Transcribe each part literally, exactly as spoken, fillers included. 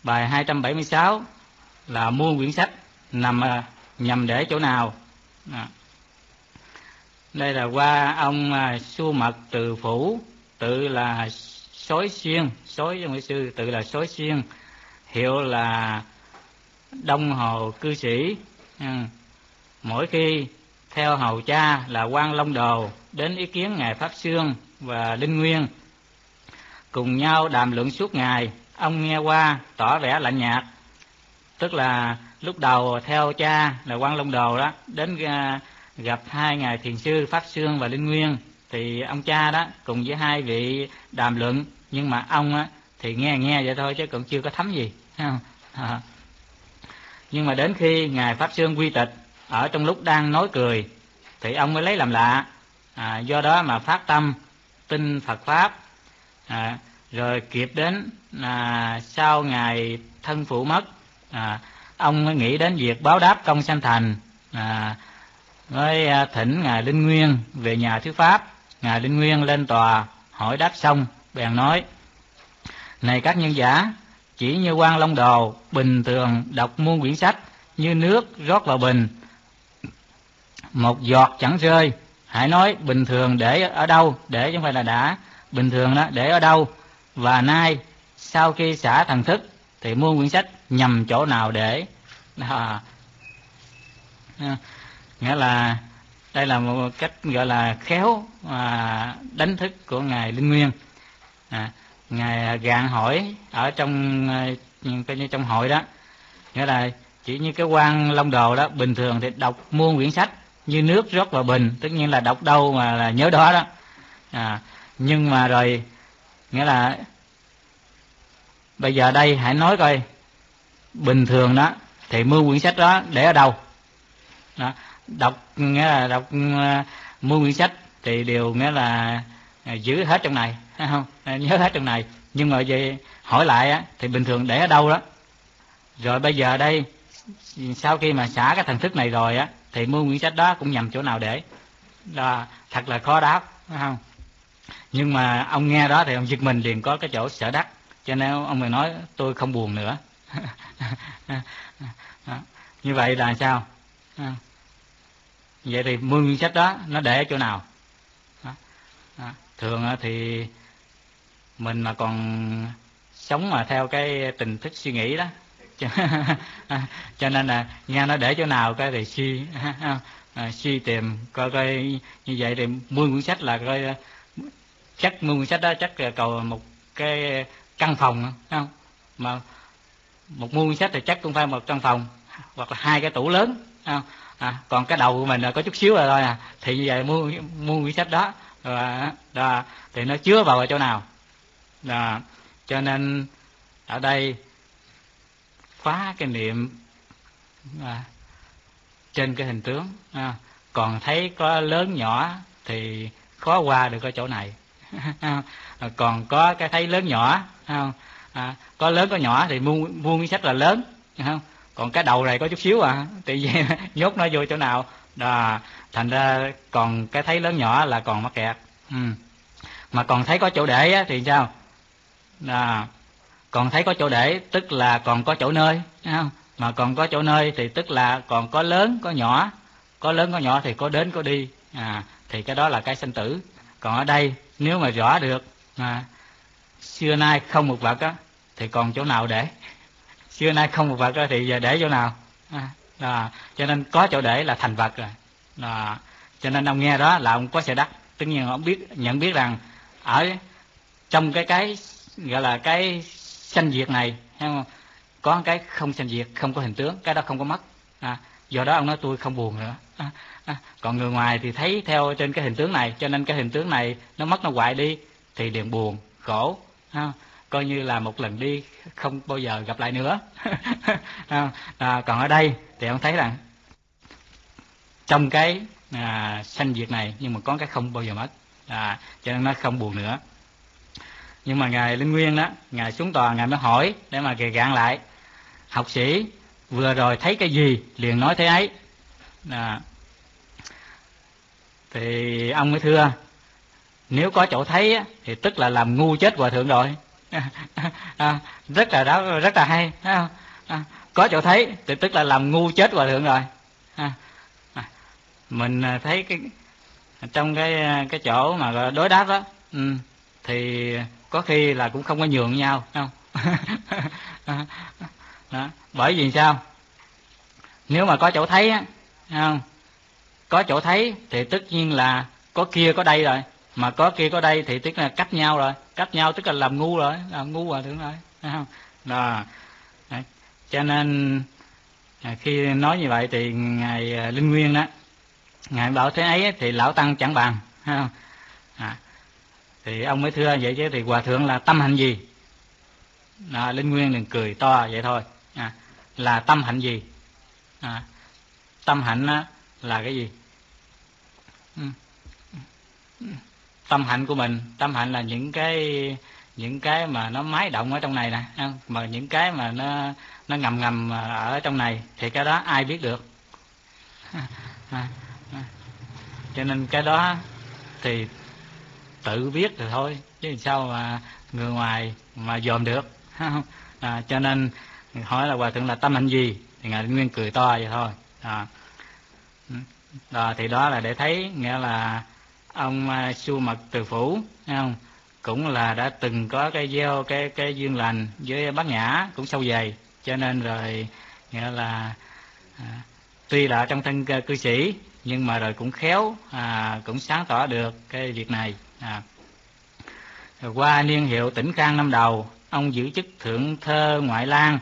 Bài hai trăm bảy mươi sáu là muôn quyển sách nằm nhằm để chỗ nào. À. Đây là qua ông Su Mật Từ Phủ, tự là Sói Xuyên, Sói trong sư tự là Sói Xuyên, hiệu là Đông Hồ Cư Sĩ. À. Mỗi khi theo hầu cha là Quan Long Đồ đến ý kiến ngài Pháp Xương và Linh Nguyên, cùng nhau đàm luận suốt ngày. Ông nghe qua tỏ vẻ lạnh nhạt, tức là lúc đầu theo cha là Quan Long Đồ đó đến gặp hai ngài thiền sư Pháp Xương và Linh Nguyên, thì ông cha đó cùng với hai vị đàm luận, nhưng mà ông á, thì nghe nghe vậy thôi chứ cũng chưa có thấm gì. À. Nhưng mà đến khi ngài Pháp Xương quy tịch, ở trong lúc đang nói cười thì ông mới lấy làm lạ, à, do đó mà phát tâm tin Phật Pháp. À, rồi kịp đến à, sau ngài thân phụ mất, à, ông mới nghĩ đến việc báo đáp công sanh thành, à, mới thỉnh ngài Linh Nguyên về nhà thuyết pháp. Ngài Linh Nguyên lên tòa hỏi đáp xong bèn nói: này các nhân giả, chỉ như Quan Long Đồ bình thường đọc muôn quyển sách như nước rót vào bình, một giọt chẳng rơi. Hãy nói bình thường để ở đâu, để chứ không phải là đã, bình thường đó để ở đâu. Và nay sau khi xả thần thức thì muôn quyển sách nhằm chỗ nào để. À, nghĩa là đây là một cách gọi là khéo à, đánh thức của ngài Linh Nguyên. À, ngài gạn hỏi ở trong coi như trong hội đó, nghĩa là chỉ như cái Quan Long Đồ đó bình thường thì đọc muôn quyển sách như nước rót vào bình, tất nhiên là đọc đâu mà là nhớ đó đó. À, nhưng mà rồi nghĩa là bây giờ đây hãy nói coi bình thường đó thì muôn quyển sách đó để ở đâu. Đó, đọc nghĩa là đọc uh, muôn quyển sách thì đều nghĩa là uh, giữ hết trong này, thấy không? Nhớ hết trong này. Nhưng mà về hỏi lại á, thì bình thường để ở đâu đó. Rồi bây giờ đây sau khi mà xả cái thần thức này rồi á, thì muôn quyển sách đó cũng nhằm chỗ nào để. Đó, thật là khó đáp, thấy không? Nhưng mà ông nghe đó thì ông giật mình liền có cái chỗ sở đắc, cho nên ông mới nói tôi không buồn nữa. Như vậy là sao? Vậy thì muôn quyển sách đó nó để ở chỗ nào? Đó. Đó. Thường thì mình mà còn sống mà theo cái tình thức suy nghĩ đó, cho nên là nghe nó để chỗ nào cái thì suy à, suy tìm coi coi như vậy thì muôn quyển sách là coi chắc muôn quyển sách đó chắc là cầu một cái căn phòng, không? Mà một muôn quyển sách thì chắc cũng phải một căn phòng hoặc là hai cái tủ lớn, không? À, còn cái đầu của mình là có chút xíu rồi thôi à, thì như vậy mua mua quyển sách đó, rồi đó, thì nó chứa vào ở chỗ nào đó. Cho nên ở đây phá cái niệm à, trên cái hình tướng à, còn thấy có lớn nhỏ thì khó qua được ở chỗ này. Còn có cái thấy lớn nhỏ không? À, có lớn có nhỏ thì mua mua quyển sách là lớn, không? Còn cái đầu này có chút xíu à, thì nhốt nó vô chỗ nào đó, thành ra còn cái thấy lớn nhỏ là còn mắc kẹt. Ừ. Mà còn thấy có chỗ để á, thì sao đó, còn thấy có chỗ để tức là còn có chỗ nơi, không? Mà còn có chỗ nơi thì tức là còn có lớn có nhỏ, có lớn có nhỏ thì có đến có đi, à, thì cái đó là cái sanh tử. Còn ở đây nếu mà rõ được à, xưa nay không một vật á, thì còn chỗ nào để? Xưa nay không một vật á, thì giờ để chỗ nào? À, đó. Cho nên có chỗ để là thành vật rồi đó. Cho nên ông nghe đó là ông có sẽ đắc. Tất nhiên ông biết nhận biết rằng ở trong cái cái gọi là cái sanh diệt này, thấy không? Có cái không sanh diệt, không có hình tướng, cái đó không có mất. À, do đó ông nói tôi không buồn nữa. À, à, còn người ngoài thì thấy theo trên cái hình tướng này, cho nên cái hình tướng này nó mất nó hoại đi thì liền buồn khổ, à, coi như là một lần đi không bao giờ gặp lại nữa. À, à, còn ở đây thì ông thấy rằng trong cái à, sanh diệt này nhưng mà có cái không bao giờ mất, à, cho nên nó không buồn nữa. Nhưng mà ngài Linh Nguyên đó, ngài xuống tòa ngài mới hỏi để mà gầy gạn lại: học sĩ vừa rồi thấy cái gì liền nói thế ấy. À, thì ông mới thưa nếu có chỗ thấy á, thì tức là làm ngu chết hòa thượng rồi. À, rất là đó, rất là hay. À, à, có chỗ thấy thì tức là làm ngu chết hòa thượng rồi. À, à, mình thấy cái trong cái cái chỗ mà đối đáp đó, ừ, thì có khi là cũng không có nhường nhau, không? Đó. Bởi vì sao? Nếu mà có chỗ thấy á, không? Có chỗ thấy thì tất nhiên là có kia có đây rồi, mà có kia có đây thì tức là cách nhau rồi, cách nhau tức là làm ngu rồi, làm ngu hòa thượng rồi, thấy không? Đó. Đấy. Cho nên khi nói như vậy thì ngài Linh Nguyên đó, ngài bảo thế ấy thì lão tăng chẳng bàn, thấy không? À, thì ông mới thưa vậy chứ thì hòa thượng là tâm hạnh gì? À, Linh Nguyên đừng cười to vậy thôi. À, là tâm hạnh gì? À, tâm hạnh á, là cái gì? Ừ. Tâm hạnh của mình, tâm hạnh là những cái những cái mà nó mái động ở trong này nè, mà những cái mà nó nó ngầm ngầm ở trong này thì cái đó ai biết được. À, à, à. Cho nên cái đó thì tự biết rồi thôi, chứ sao mà người ngoài mà dòm được. À, cho nên hỏi là hòa thượng là tâm hạnh gì thì ngài Nguyên cười to vậy thôi. À, đó, thì đó là để thấy nghĩa là ông Su Mật Từ Phủ, thấy không? Cũng là đã từng có cái gieo cái cái duyên lành với Bát Nhã cũng sâu dày, cho nên rồi nghĩa là à, tuy là trong thân cư sĩ nhưng mà rồi cũng khéo, à, cũng sáng tỏ được cái việc này. À, rồi qua niên hiệu Tĩnh Khang năm đầu, ông giữ chức thượng thơ ngoại lang,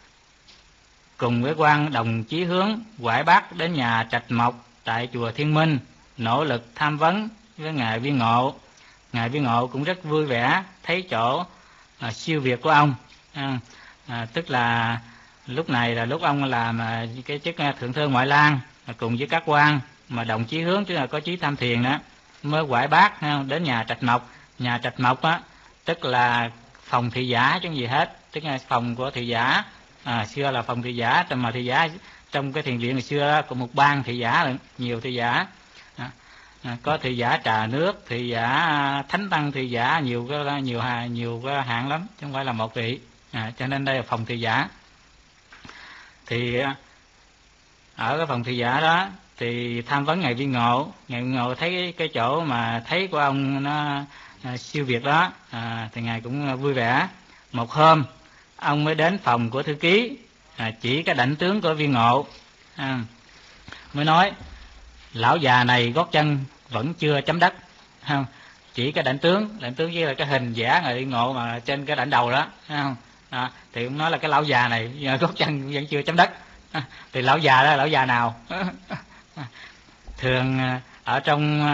cùng với quan đồng chí hướng quải bác đến nhà Trạch Mộc tại chùa Thiên Minh, nỗ lực tham vấn với ngài Viên Ngộ. Ngài Viên Ngộ cũng rất vui vẻ thấy chỗ à, siêu việt của ông. À, à, tức là lúc này là lúc ông làm à, cái chức thượng thư ngoại lang à, cùng với các quan mà đồng chí hướng, tức là có chí tham thiền đó, mới quải bác à, đến nhà Trạch Mộc. Nhà Trạch Mộc á, tức là phòng thị giả chứ gì hết, tức là phòng của thị giả. À, xưa là phòng thị giả, trong mà thị giả trong cái thiền viện ngày xưa có một ban thị giả, nhiều thị giả. À, à, có thị giả trà nước, thị giả thánh tăng, thị giả nhiều cái nhiều nhiều cái hạng lắm, chứ không phải là một vị. À, cho nên đây là phòng thị giả. Thì ở cái phòng thị giả đó thì tham vấn ngài Viên Ngộ. Ngài Viên Ngộ thấy cái, cái chỗ mà thấy của ông nó à, siêu việt đó, à, thì ngài cũng vui vẻ. Một hôm ông mới đến phòng của thư ký, à, chỉ cái đảnh tướng của Viên Ngộ, à, mới nói lão già này gót chân vẫn chưa chấm đất. Không? Chỉ cái đảnh tướng, đảnh tướng với là cái hình vẽ ngài Viên Ngộ mà trên cái đảnh đầu đó, không? À, thì ông nói là cái lão già này gót chân vẫn chưa chấm đất. À, thì lão già đó là lão già nào? Thường ở trong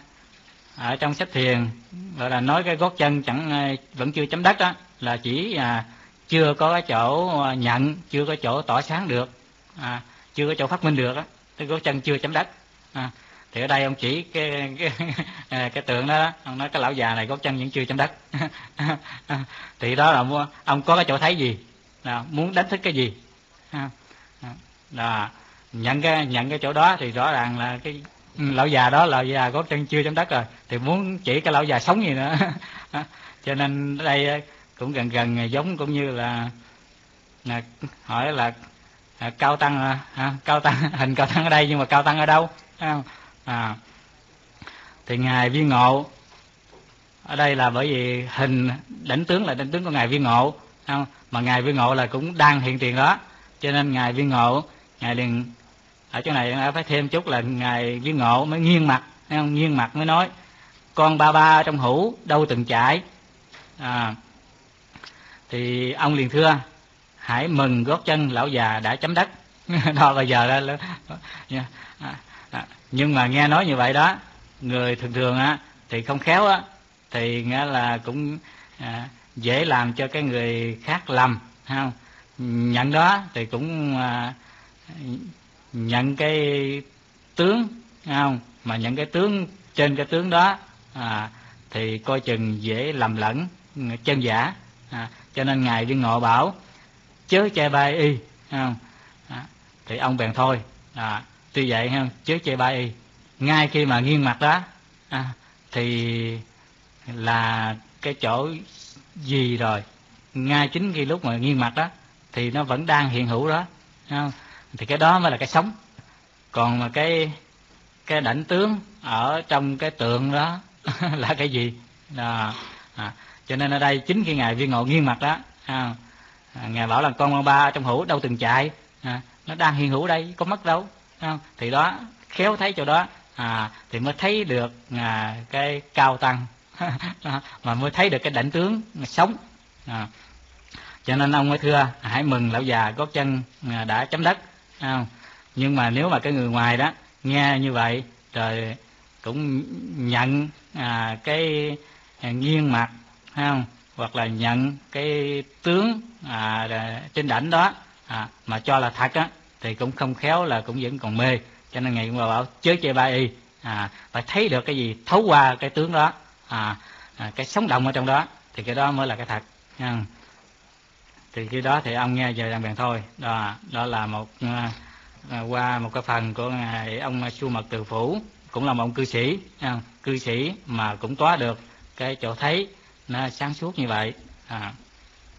ở trong sách thiền gọi là nói cái gót chân chẳng vẫn chưa chấm đất đó là chỉ à, chưa có cái chỗ nhận, chưa có chỗ tỏ sáng được, à, chưa có chỗ phát minh được á, cái gót chân chưa chấm đất. À, thì ở đây ông chỉ cái cái, cái tượng đó, đó, ông nói cái lão già này gót chân vẫn chưa chấm đất. Thì đó là ông có cái chỗ thấy gì, nào, muốn đánh thức cái gì. À, đó, nhận cái nhận cái chỗ đó thì rõ ràng là cái lão già đó là già gót chân chưa chấm đất rồi, thì muốn chỉ cái lão già sống gì nữa. Cho nên đây cũng gần gần giống cũng như là, là hỏi là à, cao tăng à, cao tăng hình cao tăng ở đây nhưng mà cao tăng ở đâu? À, thì ngài Viên Ngộ ở đây là bởi vì hình đảnh tướng là đảnh tướng của ngài Viên Ngộ, không? Mà ngài Viên Ngộ là cũng đang hiện tiền đó, cho nên ngài Viên Ngộ ngài liền ở chỗ này phải thêm chút là ngài Viên Ngộ mới nghiêng mặt, không? Nghiêng mặt mới nói con ba ba trong hũ đâu từng chạy. À, thì ông liền thưa hãy mừng gót chân lão già đã chấm đất. Đó bây giờ đó, à, nhưng mà nghe nói như vậy đó, người thường thường á thì không khéo á thì nghĩa là cũng à, dễ làm cho cái người khác lầm, không? Nhận đó thì cũng à, nhận cái tướng, không? Mà nhận cái tướng trên cái tướng đó à, thì coi chừng dễ lầm lẫn chân giả. À, cho nên ngài Viên Ngộ bảo chớ chê bai y, không? À, thì ông bèn thôi. À, tuy vậy không, chớ chê bai y. Ngay khi mà nghiêng mặt đó à, thì là cái chỗ gì rồi, ngay chính khi lúc mà nghiêng mặt đó thì nó vẫn đang hiện hữu đó, không? Thì cái đó mới là cái sống. Còn mà cái cái đảnh tướng ở trong cái tượng đó là cái gì đó. À, cho nên ở đây chính khi ngài viên ngộ nghiêng mặt đó, à, ngài bảo là con ma ba trong hữu đâu từng chạy, à, nó đang hiện hữu đây có mất đâu, à, thì đó khéo thấy chỗ đó, à, thì mới thấy được à, cái cao tăng mà mới thấy được cái đảnh tướng sống. À, cho nên ông mới thưa hãy mừng lão già gót chân đã chấm đất, à, nhưng mà nếu mà cái người ngoài đó nghe như vậy rồi cũng nhận à, cái à, nghiêng mặt, không, hoặc là nhận cái tướng à, trên đảnh đó à, mà cho là thật á, thì cũng không khéo là cũng vẫn còn mê. Cho nên ngài cũng bảo chớ chê ba y, à, phải thấy được cái gì thấu qua cái tướng đó, à, à, cái sống động ở trong đó, thì cái đó mới là cái thật. À, thì khi đó thì ông nghe về rằng bèn thôi. Đó, đó là một à, qua một cái phần của ngài ông Su Mật Từ Phủ, cũng là một ông cư sĩ, à, cư sĩ mà cũng có được cái chỗ thấy nó sáng suốt như vậy. À.